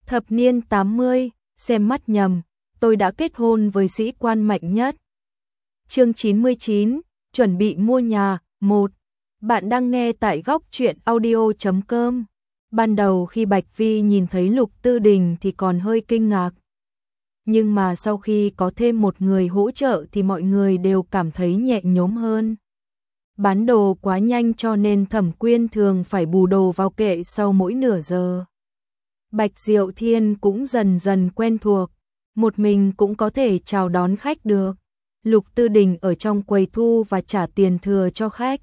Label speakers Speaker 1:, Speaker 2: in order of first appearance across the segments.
Speaker 1: Thập niên 80, xem mắt nhầm, tôi đã kết hôn với sĩ quan mạnh nhất. Chương 99, chuẩn bị mua nhà, 1. Bạn đang nghe tại góc truyện audio.com. Ban đầu khi Bạch Vi nhìn thấy Lục Tư Đình thì còn hơi kinh ngạc. Nhưng mà sau khi có thêm một người hỗ trợ thì mọi người đều cảm thấy nhẹ nhõm hơn. Bán đồ quá nhanh cho nên Thẩm Quyên thường phải bù đồ vào kệ sau mỗi nửa giờ. Bạch Diệu Thiên cũng dần dần quen thuộc, một mình cũng có thể chào đón khách được. Lục Tư Đình ở trong quầy thu và trả tiền thừa cho khách.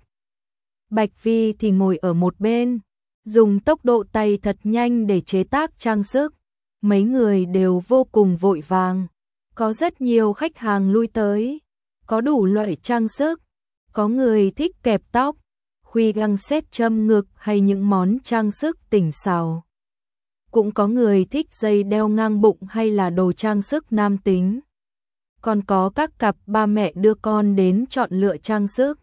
Speaker 1: Bạch Vi thì ngồi ở một bên, dùng tốc độ tay thật nhanh để chế tác trang sức. Mấy người đều vô cùng vội vàng. Có rất nhiều khách hàng lui tới, có đủ loại trang sức. Có người thích kẹp tóc, khuy găng xét châm ngực hay những món trang sức tỉnh xảo. Cũng có người thích dây đeo ngang bụng hay là đồ trang sức nam tính. Còn có các cặp ba mẹ đưa con đến chọn lựa trang sức.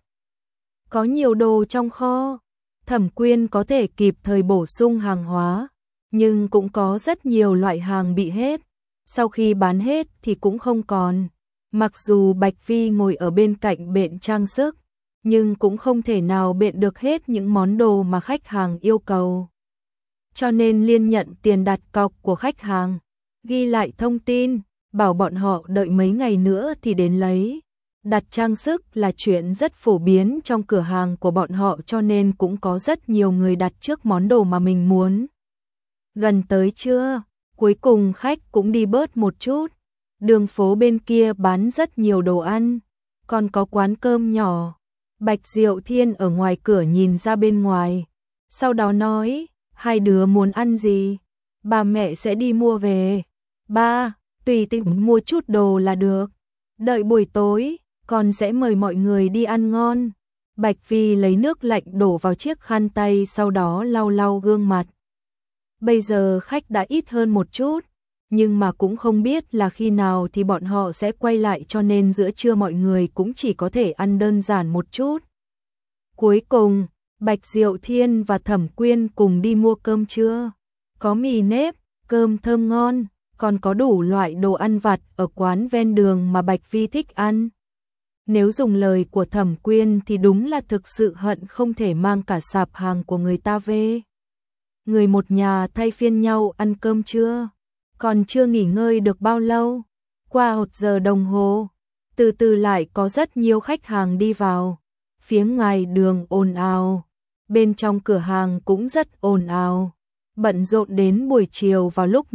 Speaker 1: Có nhiều đồ trong kho, Thẩm Quyên có thể kịp thời bổ sung hàng hóa, nhưng cũng có rất nhiều loại hàng bị hết. Sau khi bán hết thì cũng không còn. Mặc dù Bạch Vi ngồi ở bên cạnh bện trang sức, nhưng cũng không thể nào bện được hết những món đồ mà khách hàng yêu cầu. Cho nên liên nhận tiền đặt cọc của khách hàng, ghi lại thông tin, bảo bọn họ đợi mấy ngày nữa thì đến lấy. Đặt trang sức là chuyện rất phổ biến trong cửa hàng của bọn họ cho nên cũng có rất nhiều người đặt trước món đồ mà mình muốn. Gần tới trưa, cuối cùng khách cũng đi bớt một chút. Đường phố bên kia bán rất nhiều đồ ăn, còn có quán cơm nhỏ. Bạch Diệu Thiên ở ngoài cửa nhìn ra bên ngoài, sau đó nói, hai đứa muốn ăn gì? Ba mẹ sẽ đi mua về. Ba, tùy tiện mua chút đồ là được. Đợi buổi tối, con sẽ mời mọi người đi ăn ngon. Bạch Vi lấy nước lạnh đổ vào chiếc khăn tay sau đó lau lau gương mặt. Bây giờ khách đã ít hơn một chút, nhưng mà cũng không biết là khi nào thì bọn họ sẽ quay lại cho nên giữa trưa mọi người cũng chỉ có thể ăn đơn giản một chút. Cuối cùng, Bạch Diệu Thiên và Thẩm Quyên cùng đi mua cơm trưa. Có mì nếp, cơm thơm ngon, còn có đủ loại đồ ăn vặt ở quán ven đường mà Bạch Vi thích ăn. Nếu dùng lời của Thẩm Quyên thì đúng là thực sự hận không thể mang cả sạp hàng của người ta về. Người một nhà thay phiên nhau ăn cơm trưa, còn chưa nghỉ ngơi được bao lâu. Qua 1 giờ đồng hồ, từ từ lại có rất nhiều khách hàng đi vào. Phía ngoài đường ồn ào, bên trong cửa hàng cũng rất ồn ào. Bận rộn đến buổi chiều vào lúc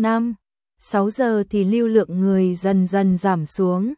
Speaker 1: 5-6 giờ thì lưu lượng người dần dần giảm xuống.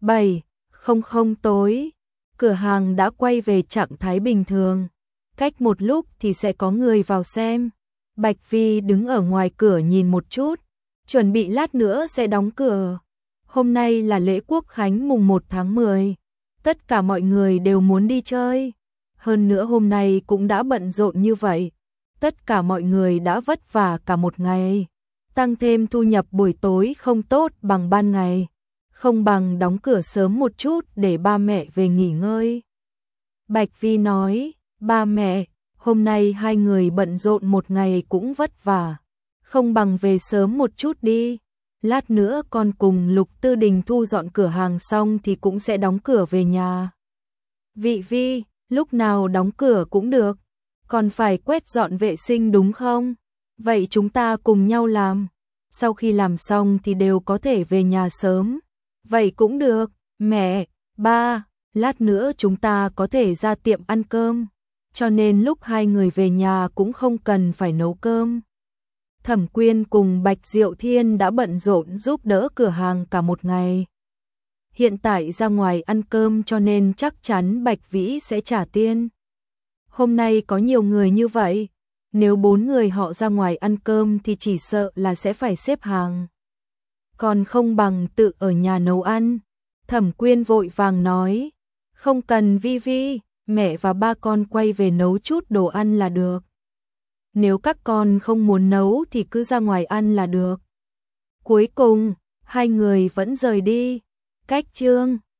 Speaker 1: 7:00 tối, cửa hàng đã quay về trạng thái bình thường. Cách một lúc thì sẽ có người vào xem. Bạch Vi đứng ở ngoài cửa nhìn một chút, chuẩn bị lát nữa sẽ đóng cửa. Hôm nay là lễ Quốc khánh mùng 1 tháng 10. Tất cả mọi người đều muốn đi chơi. Hơn nữa hôm nay cũng đã bận rộn như vậy. Tất cả mọi người đã vất vả cả một ngày. Tăng thêm thu nhập buổi tối không tốt bằng ban ngày. Không bằng đóng cửa sớm một chút để ba mẹ về nghỉ ngơi. Bạch Vi nói, ba mẹ, hôm nay hai người bận rộn một ngày cũng vất vả. Không bằng về sớm một chút đi. Lát nữa con cùng Lục Tư Đình thu dọn cửa hàng xong thì cũng sẽ đóng cửa về nhà. Vị Vi, lúc nào đóng cửa cũng được. Còn phải quét dọn vệ sinh đúng không? Vậy chúng ta cùng nhau làm. Sau khi làm xong thì đều có thể về nhà sớm. Vậy cũng được, mẹ, ba, lát nữa chúng ta có thể ra tiệm ăn cơm. Cho nên lúc hai người về nhà cũng không cần phải nấu cơm. Thẩm Quyên cùng Bạch Diệu Thiên đã bận rộn giúp đỡ cửa hàng cả một ngày. Hiện tại ra ngoài ăn cơm cho nên chắc chắn Bạch Vĩ sẽ trả tiền. Hôm nay có nhiều người như vậy, nếu 4 người họ ra ngoài ăn cơm thì chỉ sợ là sẽ phải xếp hàng. Còn không bằng tự ở nhà nấu ăn. Thẩm Quyên vội vàng nói, không cần Vi Vi, mẹ và ba con quay về nấu chút đồ ăn là được. Nếu các con không muốn nấu thì cứ ra ngoài ăn là được. Cuối cùng, hai người vẫn rời đi. Cách chương